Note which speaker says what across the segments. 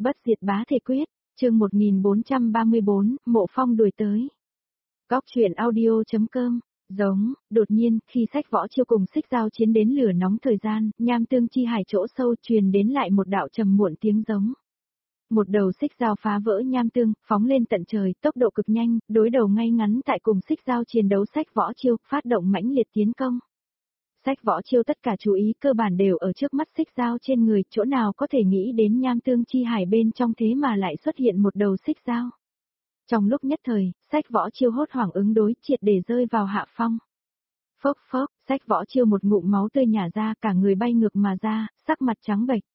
Speaker 1: Bất diệt bá thể quyết, chương 1434, Mộ Phong đuổi tới. Góc truyện audio.com. Đột nhiên, khi Sách Võ Chiêu cùng Xích Dao chiến đến lửa nóng thời gian, nham tương chi hải chỗ sâu truyền đến lại một đạo trầm muộn tiếng giống. Một đầu xích dao phá vỡ nham tương, phóng lên tận trời, tốc độ cực nhanh, đối đầu ngay ngắn tại cùng Xích Dao chiến đấu Sách Võ Chiêu, phát động mãnh liệt tiến công. Sách Võ Chiêu tất cả chú ý cơ bản đều ở trước mắt Xích Dao trên người, chỗ nào có thể nghĩ đến nham tương chi hải bên trong thế mà lại xuất hiện một đầu xích dao. Trong lúc nhất thời, Sách Võ Chiêu hốt hoảng ứng đối, triệt để rơi vào hạ phong. Phốc phốc, Sách Võ Chiêu một ngụm máu tươi nhả ra, cả người bay ngược mà ra, sắc mặt trắng bệch.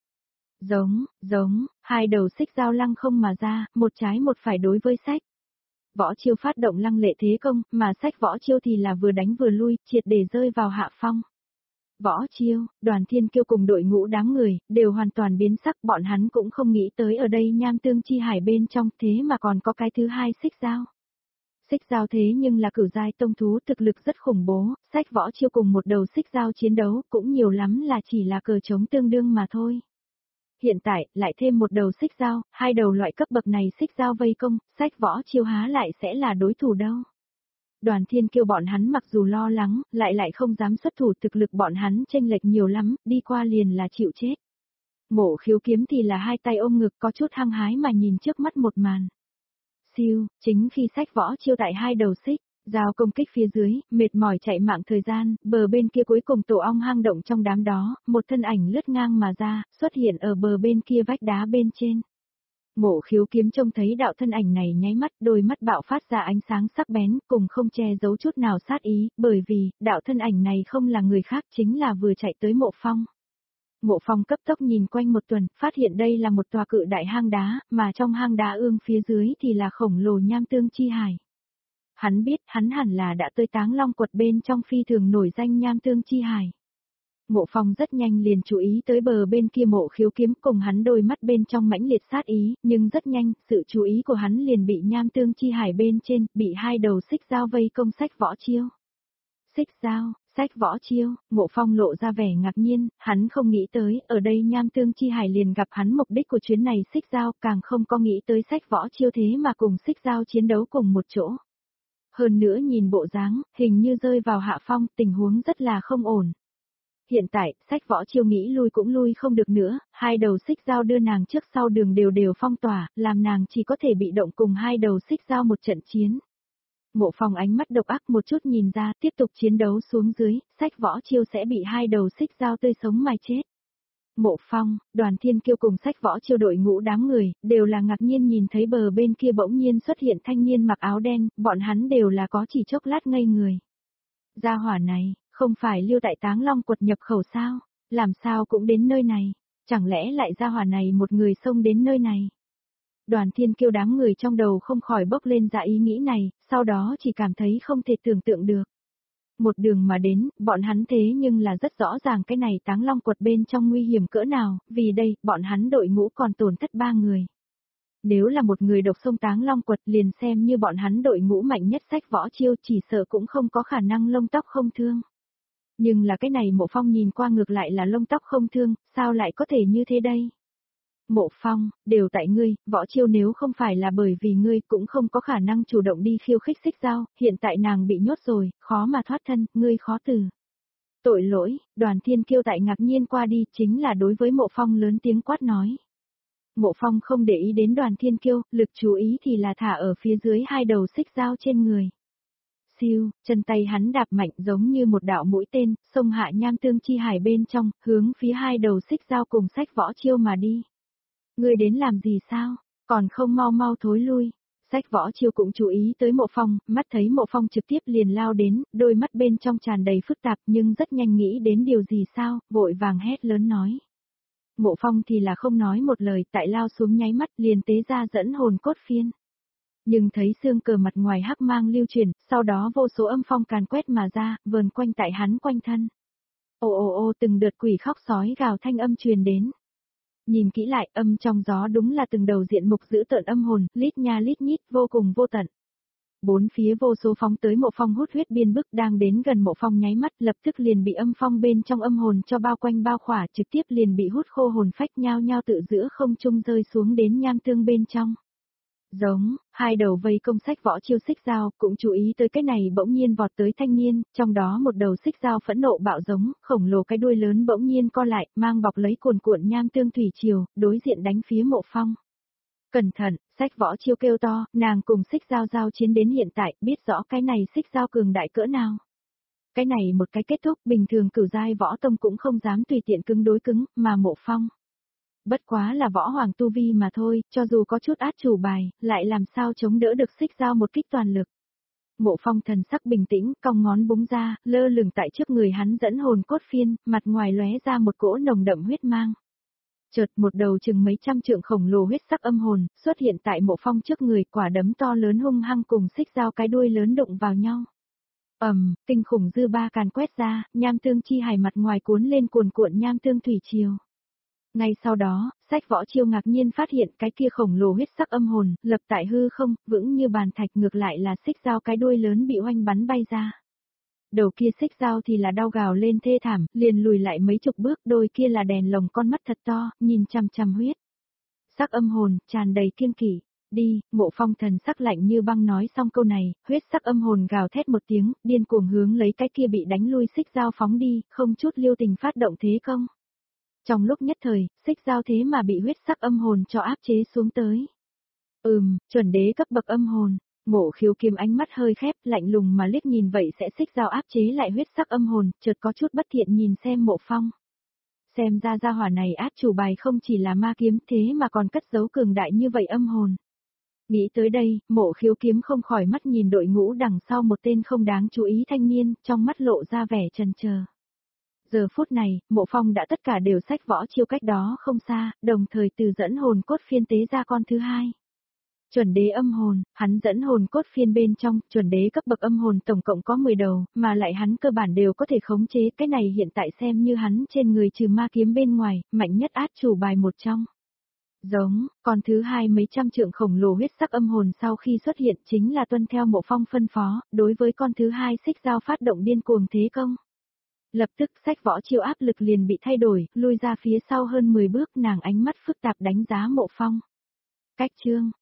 Speaker 1: Hai đầu xích dao lăng không mà ra, một trái một phải đối với Sách Võ Chiêu phát động lăng lệ thế công, mà Sách Võ Chiêu thì là vừa đánh vừa lui, triệt để rơi vào hạ phong. Võ Chiêu, Đoàn Thiên Kiêu cùng đội ngũ đám người, đều hoàn toàn biến sắc, bọn hắn cũng không nghĩ tới ở đây nham tương chi hải bên trong thế mà còn có cái thứ hai xích dao. Xích dao thế nhưng là cửu giai tông thú thực lực rất khủng bố, Sách Võ Chiêu cùng một đầu xích dao chiến đấu cũng nhiều lắm là chỉ là cờ trống tương đương mà thôi. Hiện tại, lại thêm một đầu xích dao, hai đầu loại cấp bậc này xích dao vây công, Sách Võ Chiêu há lại sẽ là đối thủ đâu. Đoàn Thiên Kiêu bọn hắn mặc dù lo lắng, lại không dám xuất thủ, thực lực bọn hắn chênh lệch nhiều lắm, đi qua liền là chịu chết. Mộ Khiếu Kiếm thì là hai tay ôm ngực có chút hăng hái mà nhìn trước mắt một màn. Siêu, chính khi Sách Võ Chiêu tại hai đầu xích dao công kích phía dưới, mệt mỏi chạy mạng thời gian, bờ bên kia cuối cùng tổ ong hang động trong đám đó, một thân ảnh lướt ngang mà ra, xuất hiện ở bờ bên kia vách đá bên trên. Mộ Khiếu Kiếm trông thấy đạo thân ảnh này nháy mắt, đôi mắt bạo phát ra ánh sáng sắc bén, cùng không che giấu chút nào sát ý, bởi vì, đạo thân ảnh này không là người khác, chính là vừa chạy tới Mộ Phong. Mộ Phong cấp tốc nhìn quanh một tuần, phát hiện đây là một tòa cự đại hang đá, mà trong hang đá ương phía dưới thì là khổng lồ nham tương chi hải. Hắn biết, hắn hẳn là đã tới Táng Long Quật bên trong phi thường nổi danh nham tương chi hải. Mộ Phong rất nhanh liền chú ý tới bờ bên kia Mộ Khiếu Kiếm, cùng hắn đôi mắt bên trong mãnh liệt sát ý, nhưng rất nhanh, sự chú ý của hắn liền bị nham tương chi hải bên trên, bị hai đầu xích dao vây công Sách Võ Chiêu. Xích dao, Sách Võ Chiêu, Mộ Phong lộ ra vẻ ngạc nhiên, hắn không nghĩ tới, ở đây nham tương chi hải liền gặp hắn mục đích của chuyến này xích dao, càng không có nghĩ tới Sách Võ Chiêu thế mà cùng xích dao chiến đấu cùng một chỗ. Hơn nữa nhìn bộ dáng, hình như rơi vào hạ phong, tình huống rất là không ổn. Hiện tại, Sách Võ Chiêu nghĩ lui cũng lui không được nữa, hai đầu xích dao đưa nàng trước sau đường đều phong tỏa, làm nàng chỉ có thể bị động cùng hai đầu xích dao một trận chiến. Mộ Phong ánh mắt độc ác một chút nhìn ra, tiếp tục chiến đấu xuống dưới, Sách Võ Chiêu sẽ bị hai đầu xích dao tươi sống mà chết. Mộ Phong, Đoàn Thiên Kiêu cùng Sách Võ Chiêu đội ngũ đám người, đều là ngạc nhiên nhìn thấy bờ bên kia bỗng nhiên xuất hiện thanh niên mặc áo đen, bọn hắn đều là có chỉ chốc lát ngây người. Gia hỏa này, không phải lưu tại Táng Long Quật nhập khẩu sao, làm sao cũng đến nơi này, chẳng lẽ lại gia hỏa này một người xông đến nơi này. Đoàn Thiên Kiêu đám người trong đầu không khỏi bốc lên ra ý nghĩ này, sau đó chỉ cảm thấy không thể tưởng tượng được. Một đường mà đến, bọn hắn thế nhưng là rất rõ ràng cái này Táng Long Quật bên trong nguy hiểm cỡ nào, vì đây, bọn hắn đội ngũ còn tổn thất 3 người. Nếu là một người độc xông Táng Long Quật liền xem như bọn hắn đội ngũ mạnh nhất Sách Võ Chiêu chỉ sợ cũng không có khả năng lông tóc không thương. Nhưng là cái này Mộ Phong nhìn qua ngược lại là lông tóc không thương, sao lại có thể như thế đây? Mộ Phong, đều tại ngươi, Võ Chiêu nếu không phải là bởi vì ngươi cũng không có khả năng chủ động đi khiêu khích xích dao, hiện tại nàng bị nhốt rồi, khó mà thoát thân, ngươi khó từ. Tội lỗi, Đoàn Thiên Kiêu tại ngạc nhiên qua đi chính là đối với Mộ Phong lớn tiếng quát nói. Mộ Phong không để ý đến Đoàn Thiên Kiêu, lực chú ý thì là thả ở phía dưới hai đầu xích dao trên người. Siêu, chân tay hắn đạp mạnh giống như một đạo mũi tên, xông hạ nham tương chi hải bên trong, hướng phía hai đầu xích dao cùng Sách Võ Chiêu mà đi. Ngươi đến làm gì sao, còn không mau thối lui. Sách Võ Chiêu cũng chú ý tới Mộ Phong, mắt thấy Mộ Phong trực tiếp liền lao đến, đôi mắt bên trong tràn đầy phức tạp nhưng rất nhanh nghĩ đến điều gì sao, vội vàng hét lớn nói. Mộ Phong thì là không nói một lời, tại lao xuống nháy mắt liền tế ra dẫn hồn cốt phiên. Nhưng thấy xương cờ mặt ngoài hắc mang lưu chuyển, sau đó vô số âm phong càn quét mà ra, vờn quanh tại hắn quanh thân. Ô từng đợt quỷ khóc sói gào thanh âm truyền đến. Nhìn kỹ lại, âm trong gió đúng là từng đầu diện mục dữ tợn âm hồn, lít nha lít nhít, vô cùng vô tận. Bốn phía vô số phóng tới Mộ Phong hút huyết biên bức đang đến gần Mộ Phong nháy mắt lập tức liền bị âm phong bên trong âm hồn cho bao quanh bao khỏa trực tiếp liền bị hút khô hồn phách nhao nhao tự giữa không trung rơi xuống đến nham tương bên trong. Giống, hai đầu vây công sách võ chiêu xích dao cũng chú ý tới cái này bỗng nhiên vọt tới thanh niên, trong đó một đầu xích dao phẫn nộ bạo giống, khổng lồ cái đuôi lớn bỗng nhiên co lại, mang bọc lấy cuồn cuộn nham tương thủy triều, đối diện đánh phía Mộ Phong. Cẩn thận, sách võ chiêu kêu to, nàng cùng xích dao giao chiến đến hiện tại, biết rõ cái này xích dao cường đại cỡ nào. Cái này một cái kết thúc bình thường cửu giai võ tông cũng không dám tùy tiện cứng đối cứng, mà Mộ Phong. Bất quá là võ hoàng tu vi mà thôi, cho dù có chút át chủ bài, lại làm sao chống đỡ được xích dao một kích toàn lực. Mộ Phong thần sắc bình tĩnh, cong ngón búng ra, lơ lửng tại trước người hắn dẫn hồn cốt phiên, mặt ngoài lóe ra một cỗ nồng đậm huyết mang. Chợt một đầu chừng mấy trăm trượng khổng lồ huyết sắc âm hồn, xuất hiện tại Mộ Phong trước người, quả đấm to lớn hung hăng cùng xích dao cái đuôi lớn đụng vào nhau. Kinh khủng dư ba càn quét ra, nham tương chi hài mặt ngoài cuốn lên cuồn cuộn nham tương thủy triều. Ngay sau đó, sách võ chiêu ngạc nhiên phát hiện cái kia khổng lồ huyết sắc âm hồn, lập tại hư không, vững như bàn thạch ngược lại là xích dao cái đuôi lớn bị oanh bắn bay ra. Đầu kia xích dao thì là đau gào lên thê thảm, liền lùi lại mấy chục bước, đôi kia là đèn lồng con mắt thật to, nhìn chằm chằm huyết. Sắc âm hồn, tràn đầy kiêng kỵ. Đi, Mộ Phong thần sắc lạnh như băng nói xong câu này, huyết sắc âm hồn gào thét một tiếng, điên cuồng hướng lấy cái kia bị đánh lui xích dao phóng đi, không chút lưu tình phát động thế công. Trong lúc nhất thời, xích dao thế mà bị huyết sắc âm hồn cho áp chế xuống tới. Chuẩn đế cấp bậc âm hồn. Mộ Khiếu Kiếm ánh mắt hơi khép, lạnh lùng mà liếc nhìn vậy sẽ xích dao áp chế lại huyết sắc âm hồn, chợt có chút bất thiện nhìn xem Mộ Phong. Xem ra gia hỏa này át chủ bài không chỉ là ma kiếm thế mà còn cất giấu cường đại như vậy âm hồn. Nghĩ tới đây, Mộ Khiếu Kiếm không khỏi mắt nhìn đội ngũ đằng sau một tên không đáng chú ý thanh niên, trong mắt lộ ra vẻ chần chờ. Giờ phút này, Mộ Phong đã tất cả đều sách võ chiêu cách đó không xa, đồng thời từ dẫn hồn cốt phiên tế ra con thứ hai. Chuẩn đế âm hồn, hắn dẫn hồn cốt phiên bên trong, chuẩn đế cấp bậc âm hồn tổng cộng có 10 đầu, mà lại hắn cơ bản đều có thể khống chế, cái này hiện tại xem như hắn trên người trừ ma kiếm bên ngoài, mạnh nhất át chủ bài một trong. Giống, con thứ hai mấy trăm trượng khổng lồ huyết sắc âm hồn sau khi xuất hiện chính là tuân theo Mộ Phong phân phó, đối với con thứ hai xích dao phát động điên cuồng thế công. Lập tức sách võ chiêu áp lực liền bị thay đổi, lui ra phía sau hơn 10 bước nàng ánh mắt phức tạp đánh giá Mộ Phong. Cách chương,